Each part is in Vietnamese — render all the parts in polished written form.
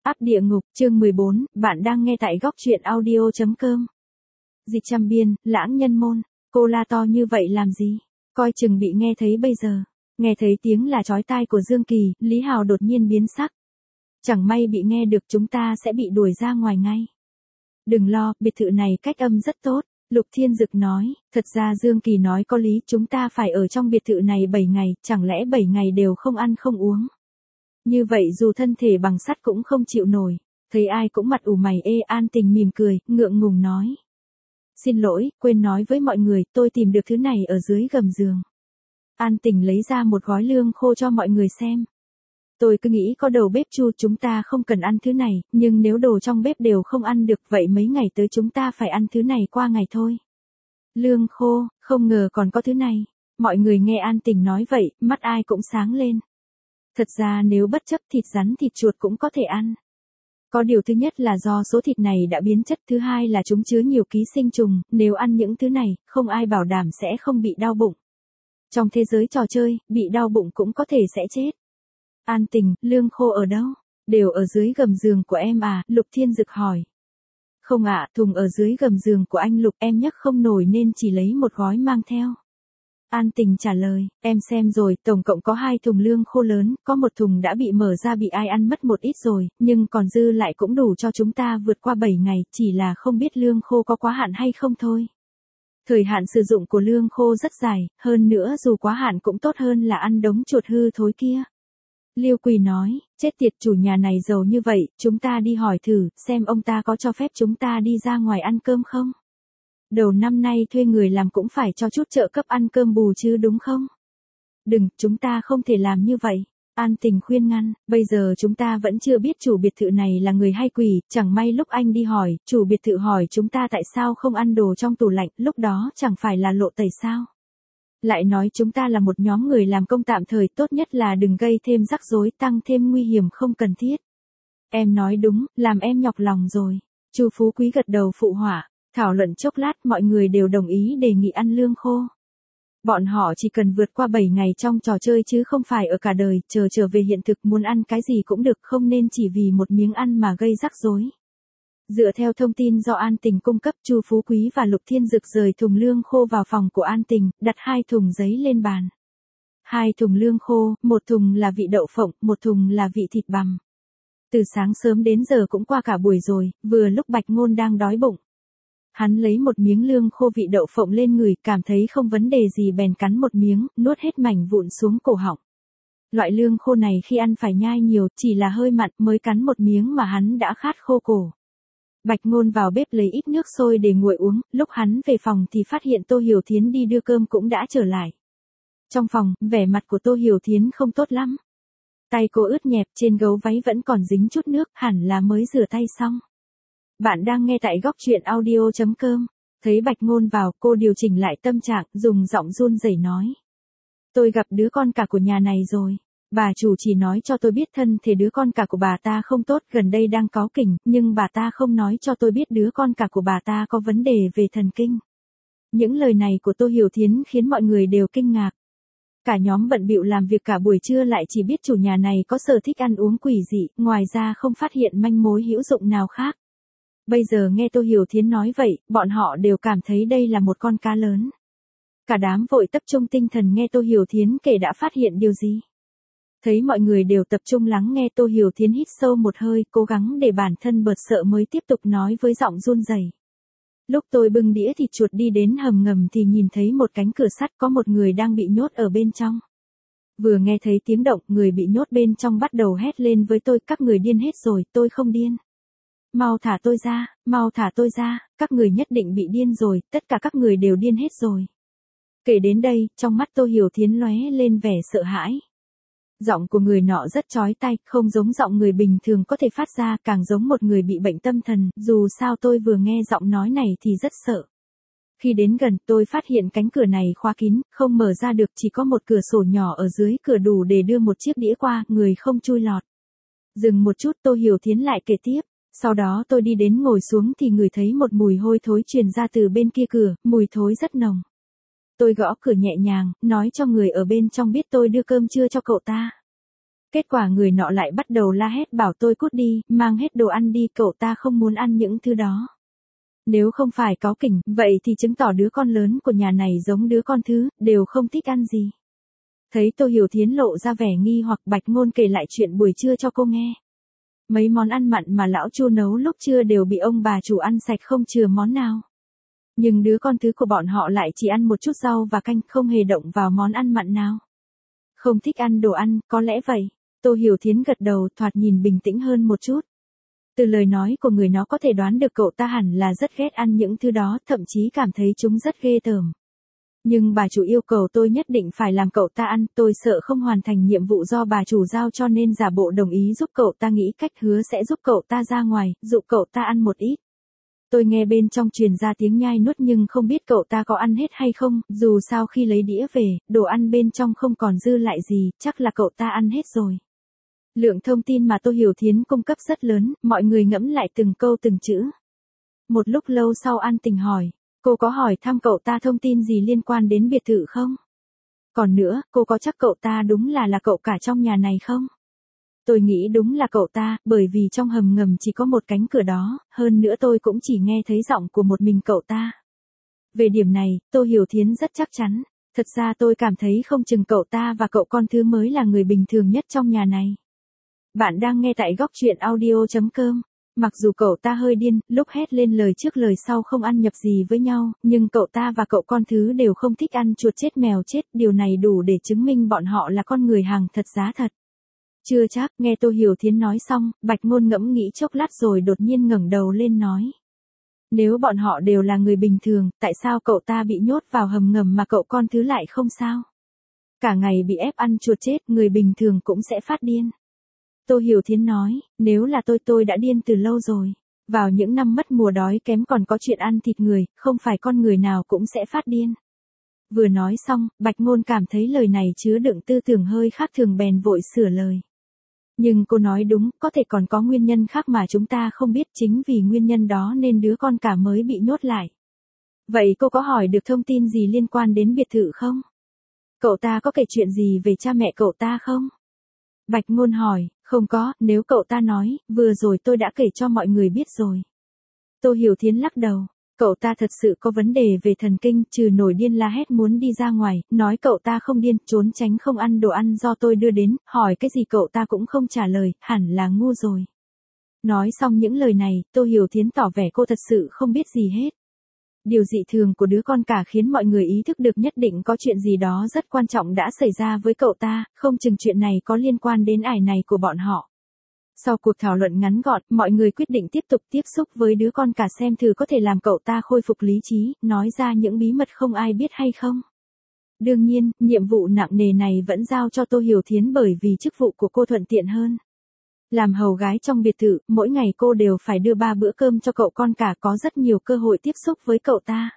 Áp địa ngục, chương 14, bạn đang nghe tại góc truyện audio.com. Dịch trăm biên, lãng nhân môn, cô la to như vậy làm gì? Coi chừng bị nghe thấy bây giờ. Nghe thấy tiếng là chói tai của Dương Kỳ, Lý Hào đột nhiên biến sắc. Chẳng may bị nghe được chúng ta sẽ bị đuổi ra ngoài ngay. Đừng lo, biệt thự này cách âm rất tốt. Lục Thiên Dực nói, thật ra Dương Kỳ nói có lý, chúng ta phải ở trong biệt thự này 7 ngày, chẳng lẽ 7 ngày đều không ăn không uống. Như vậy dù thân thể bằng sắt cũng không chịu nổi. Thấy ai cũng mặt ủ mày An Tình mỉm cười, ngượng ngùng nói. Xin lỗi, quên nói với mọi người, tôi tìm được thứ này ở dưới gầm giường. An Tình lấy ra một gói lương khô cho mọi người xem. Tôi cứ nghĩ có đầu bếp Chu chúng ta không cần ăn thứ này, nhưng nếu đồ trong bếp đều không ăn được vậy mấy ngày tới chúng ta phải ăn thứ này qua ngày thôi. Lương khô, không ngờ còn có thứ này. Mọi người nghe An Tình nói vậy, mắt ai cũng sáng lên. Thật ra nếu bất chấp thịt rắn thịt chuột cũng có thể ăn. Có điều thứ nhất là do số thịt này đã biến chất, thứ hai là chúng chứa nhiều ký sinh trùng, nếu ăn những thứ này, không ai bảo đảm sẽ không bị đau bụng. Trong thế giới trò chơi, bị đau bụng cũng có thể sẽ chết. An Tình, lương khô ở đâu? Đều ở dưới gầm giường của em à? Lục Thiên Dực hỏi. Không ạ, thùng ở dưới gầm giường của anh Lục, em nhấc không nổi nên chỉ lấy một gói mang theo. An Tình trả lời, em xem rồi, tổng cộng có 2 thùng lương khô lớn, có một thùng đã bị mở ra bị ai ăn mất một ít rồi, nhưng còn dư lại cũng đủ cho chúng ta vượt qua 7 ngày, chỉ là không biết lương khô có quá hạn hay không thôi. Thời hạn sử dụng của lương khô rất dài, hơn nữa dù quá hạn cũng tốt hơn là ăn đống chuột hư thối kia. Liêu Quỳ nói, chết tiệt, chủ nhà này giàu như vậy, chúng ta đi hỏi thử, xem ông ta có cho phép chúng ta đi ra ngoài ăn cơm không? Đầu năm nay thuê người làm cũng phải cho chút trợ cấp ăn cơm bù chứ đúng không? Đừng, chúng ta không thể làm như vậy. An Tình khuyên ngăn, bây giờ chúng ta vẫn chưa biết chủ biệt thự này là người hay quỷ, chẳng may lúc anh đi hỏi, chủ biệt thự hỏi chúng ta tại sao không ăn đồ trong tủ lạnh, lúc đó chẳng phải là lộ tẩy sao? Lại nói chúng ta là một nhóm người làm công tạm thời, tốt nhất là đừng gây thêm rắc rối, tăng thêm nguy hiểm không cần thiết. Em nói đúng, làm em nhọc lòng rồi. Chu Phú Quý gật đầu phụ họa. Thảo luận chốc lát mọi người đều đồng ý đề nghị ăn lương khô. Bọn họ chỉ cần vượt qua 7 ngày trong trò chơi chứ không phải ở cả đời, trở về hiện thực muốn ăn cái gì cũng được, không nên chỉ vì một miếng ăn mà gây rắc rối. Dựa theo thông tin do An Tình cung cấp, Chu Phú Quý và Lục Thiên Dực rời thùng lương khô vào phòng của An Tình, đặt 2 thùng giấy lên bàn. 2 thùng lương khô, một thùng là vị đậu phộng, một thùng là vị thịt bằm. Từ sáng sớm đến giờ cũng qua cả buổi rồi, vừa lúc Bạch Ngôn đang đói bụng. Hắn lấy một miếng lương khô vị đậu phộng lên người, cảm thấy không vấn đề gì bèn cắn một miếng, nuốt hết mảnh vụn xuống cổ họng. Loại lương khô này khi ăn phải nhai nhiều, chỉ là hơi mặn, mới cắn một miếng mà hắn đã khát khô cổ. Bạch Ngôn vào bếp lấy ít nước sôi để nguội uống, lúc hắn về phòng thì phát hiện Tô Hiểu Thiến đi đưa cơm cũng đã trở lại. Trong phòng, vẻ mặt của Tô Hiểu Thiến không tốt lắm. Tay cô ướt nhẹp, trên gấu váy vẫn còn dính chút nước, hẳn là mới rửa tay xong. Bạn đang nghe tại góc truyện audio.com. Thấy Bạch Ngôn vào, cô điều chỉnh lại tâm trạng, dùng giọng run rẩy nói. Tôi gặp đứa con cả của nhà này rồi. Bà chủ chỉ nói cho tôi biết thân thể đứa con cả của bà ta không tốt, gần đây đang cáu kỉnh, nhưng bà ta không nói cho tôi biết đứa con cả của bà ta có vấn đề về thần kinh. Những lời này của Tô Hiểu Thiến khiến mọi người đều kinh ngạc. Cả nhóm bận bịu làm việc cả buổi trưa lại chỉ biết chủ nhà này có sở thích ăn uống quỷ dị, ngoài ra không phát hiện manh mối hữu dụng nào khác. Bây giờ nghe Tô Hiểu Thiến nói vậy, bọn họ đều cảm thấy đây là một con cá lớn. Cả đám vội tập trung tinh thần nghe Tô Hiểu Thiến kể đã phát hiện điều gì. Thấy mọi người đều tập trung lắng nghe, Tô Hiểu Thiến hít sâu một hơi, cố gắng để bản thân bớt sợ mới tiếp tục nói với giọng run rẩy. Lúc tôi bưng đĩa thịt chuột đi đến hầm ngầm thì nhìn thấy một cánh cửa sắt, có một người đang bị nhốt ở bên trong. Vừa nghe thấy tiếng động, người bị nhốt bên trong bắt đầu hét lên với tôi, các người điên hết rồi, tôi không điên. Mau thả tôi ra, mau thả tôi ra, các người nhất định bị điên rồi, tất cả các người đều điên hết rồi. Kể đến đây, trong mắt Tô Hiểu Thiến lóe lên vẻ sợ hãi. Giọng của người nọ rất chói tai, không giống giọng người bình thường có thể phát ra, càng giống một người bị bệnh tâm thần, dù sao tôi vừa nghe giọng nói này thì rất sợ. Khi đến gần, tôi phát hiện cánh cửa này khóa kín, không mở ra được, chỉ có một cửa sổ nhỏ ở dưới cửa đủ để đưa một chiếc đĩa qua, người không chui lọt. Dừng một chút, Tô Hiểu Thiến lại kể tiếp. Sau đó tôi đi đến ngồi xuống thì ngửi thấy một mùi hôi thối truyền ra từ bên kia cửa, mùi thối rất nồng. Tôi gõ cửa nhẹ nhàng, nói cho người ở bên trong biết tôi đưa cơm trưa cho cậu ta. Kết quả người nọ lại bắt đầu la hét bảo tôi cút đi, mang hết đồ ăn đi, cậu ta không muốn ăn những thứ đó. Nếu không phải cáu kỉnh, vậy thì chứng tỏ đứa con lớn của nhà này giống đứa con thứ, đều không thích ăn gì. Thấy Tô Hiểu Thiến lộ ra vẻ nghi hoặc, Bạch Ngôn kể lại chuyện buổi trưa cho cô nghe. Mấy món ăn mặn mà lão Chu nấu lúc trưa đều bị ông bà chủ ăn sạch không chừa món nào. Nhưng đứa con thứ của bọn họ lại chỉ ăn một chút rau và canh, không hề động vào món ăn mặn nào. Không thích ăn đồ ăn, có lẽ vậy. Tô Hiểu Thiến gật đầu, thoạt nhìn bình tĩnh hơn một chút. Từ lời nói của người nó có thể đoán được cậu ta hẳn là rất ghét ăn những thứ đó, thậm chí cảm thấy chúng rất ghê tởm. Nhưng bà chủ yêu cầu tôi nhất định phải làm cậu ta ăn, tôi sợ không hoàn thành nhiệm vụ do bà chủ giao cho nên giả bộ đồng ý giúp cậu ta, nghĩ cách hứa sẽ giúp cậu ta ra ngoài, dụ cậu ta ăn một ít. Tôi nghe bên trong truyền ra tiếng nhai nuốt nhưng không biết cậu ta có ăn hết hay không, dù sao khi lấy đĩa về, đồ ăn bên trong không còn dư lại gì, chắc là cậu ta ăn hết rồi. Lượng thông tin mà Tô Hiểu Thiến cung cấp rất lớn, mọi người ngẫm lại từng câu từng chữ. Một lúc lâu sau An Tình hỏi, cô có hỏi thăm cậu ta thông tin gì liên quan đến biệt thự không? Còn nữa, cô có chắc cậu ta đúng là cậu cả trong nhà này không? Tôi nghĩ đúng là cậu ta, bởi vì trong hầm ngầm chỉ có một cánh cửa đó, hơn nữa tôi cũng chỉ nghe thấy giọng của một mình cậu ta. Về điểm này, Tô Hiểu Thiến rất chắc chắn. Thật ra tôi cảm thấy không chừng cậu ta và cậu con thứ mới là người bình thường nhất trong nhà này. Bạn đang nghe tại góc truyện audio.com. Mặc dù cậu ta hơi điên, lúc hét lên lời trước lời sau không ăn nhập gì với nhau, nhưng cậu ta và cậu con thứ đều không thích ăn chuột chết mèo chết, điều này đủ để chứng minh bọn họ là con người hàng thật giá thật. Chưa chắc, nghe Tô Hiểu Thiến nói xong, Bạch Ngôn ngẫm nghĩ chốc lát rồi đột nhiên ngẩng đầu lên nói. Nếu bọn họ đều là người bình thường, tại sao cậu ta bị nhốt vào hầm ngầm mà cậu con thứ lại không sao? Cả ngày bị ép ăn chuột chết, người bình thường cũng sẽ phát điên. Tô Hiểu Thiến nói, nếu là tôi đã điên từ lâu rồi. Vào những năm mất mùa đói kém còn có chuyện ăn thịt người, không phải con người nào cũng sẽ phát điên. Vừa nói xong, Bạch Ngôn cảm thấy lời này chứa đựng tư tưởng hơi khác thường bèn vội sửa lời. Nhưng cô nói đúng, có thể còn có nguyên nhân khác mà chúng ta không biết, chính vì nguyên nhân đó nên đứa con cả mới bị nhốt lại. Vậy cô có hỏi được thông tin gì liên quan đến biệt thự không? Cậu ta có kể chuyện gì về cha mẹ cậu ta không? Bạch Ngôn hỏi, không có, nếu cậu ta nói, vừa rồi tôi đã kể cho mọi người biết rồi. Tô Hiểu Thiến lắc đầu, cậu ta thật sự có vấn đề về thần kinh, trừ nổi điên la hét muốn đi ra ngoài, nói cậu ta không điên, trốn tránh không ăn đồ ăn do tôi đưa đến, hỏi cái gì cậu ta cũng không trả lời, hẳn là ngu rồi. Nói xong những lời này, Tô Hiểu Thiến tỏ vẻ cô thật sự không biết gì hết. Điều dị thường của đứa con cả khiến mọi người ý thức được nhất định có chuyện gì đó rất quan trọng đã xảy ra với cậu ta, không chừng chuyện này có liên quan đến ải này của bọn họ. Sau cuộc thảo luận ngắn gọn, mọi người quyết định tiếp tục tiếp xúc với đứa con cả xem thử có thể làm cậu ta khôi phục lý trí, nói ra những bí mật không ai biết hay không. Đương nhiên, nhiệm vụ nặng nề này vẫn giao cho Tô Hiểu Thiến bởi vì chức vụ của cô thuận tiện hơn. Làm hầu gái trong biệt thự, mỗi ngày cô đều phải đưa 3 bữa cơm cho cậu con cả, có rất nhiều cơ hội tiếp xúc với cậu ta.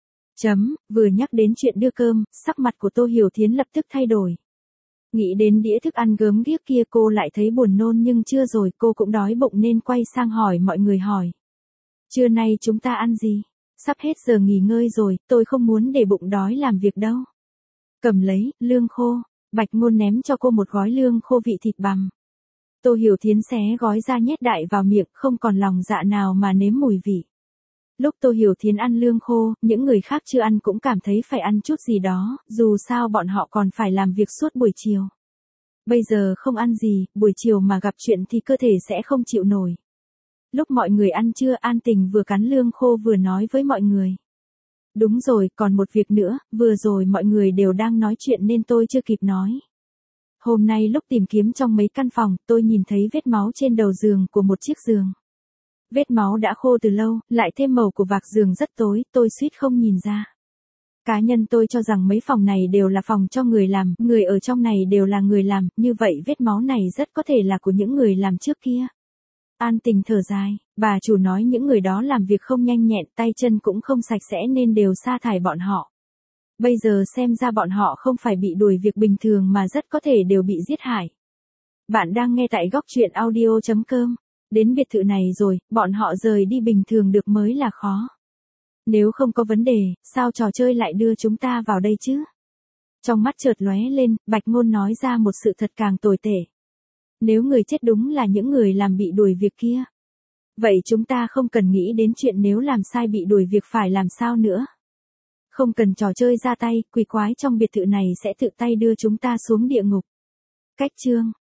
Vừa nhắc đến chuyện đưa cơm, sắc mặt của Tô Hiểu Thiến lập tức thay đổi. Nghĩ đến đĩa thức ăn gớm ghiếc kia cô lại thấy buồn nôn nhưng chưa rồi cô cũng đói bụng nên quay sang hỏi mọi người hỏi. Trưa nay chúng ta ăn gì? Sắp hết giờ nghỉ ngơi rồi, tôi không muốn để bụng đói làm việc đâu. Cầm lấy, lương khô. Bạch Ngôn ném cho cô một gói lương khô vị thịt bằm. Tô Hiểu Thiến xé gói ra nhét đại vào miệng, không còn lòng dạ nào mà nếm mùi vị. Lúc Tô Hiểu Thiến ăn lương khô, những người khác chưa ăn cũng cảm thấy phải ăn chút gì đó, dù sao bọn họ còn phải làm việc suốt buổi chiều. Bây giờ không ăn gì, buổi chiều mà gặp chuyện thì cơ thể sẽ không chịu nổi. Lúc mọi người ăn trưa, An Tình vừa cắn lương khô vừa nói với mọi người. Đúng rồi, còn một việc nữa, vừa rồi mọi người đều đang nói chuyện nên tôi chưa kịp nói. Hôm nay lúc tìm kiếm trong mấy căn phòng, tôi nhìn thấy vết máu trên đầu giường của một chiếc giường. Vết máu đã khô từ lâu, lại thêm màu của vạc giường rất tối, tôi suýt không nhìn ra. Cá nhân tôi cho rằng mấy phòng này đều là phòng cho người làm, người ở trong này đều là người làm, như vậy vết máu này rất có thể là của những người làm trước kia. An Tình thở dài, bà chủ nói những người đó làm việc không nhanh nhẹn, tay chân cũng không sạch sẽ nên đều sa thải bọn họ. Bây giờ xem ra bọn họ không phải bị đuổi việc bình thường mà rất có thể đều bị giết hại. Bạn đang nghe tại góc truyện audio.com. Đến biệt thự này rồi, bọn họ rời đi bình thường được mới là khó. Nếu không có vấn đề, sao trò chơi lại đưa chúng ta vào đây chứ? Trong mắt chợt lóe lên, Bạch Ngôn nói ra một sự thật càng tồi tệ. Nếu người chết đúng là những người làm bị đuổi việc kia, vậy chúng ta không cần nghĩ đến chuyện nếu làm sai bị đuổi việc phải làm sao nữa. Không cần trò chơi ra tay, quỷ quái trong biệt thự này sẽ tự tay đưa chúng ta xuống địa ngục. Cách chương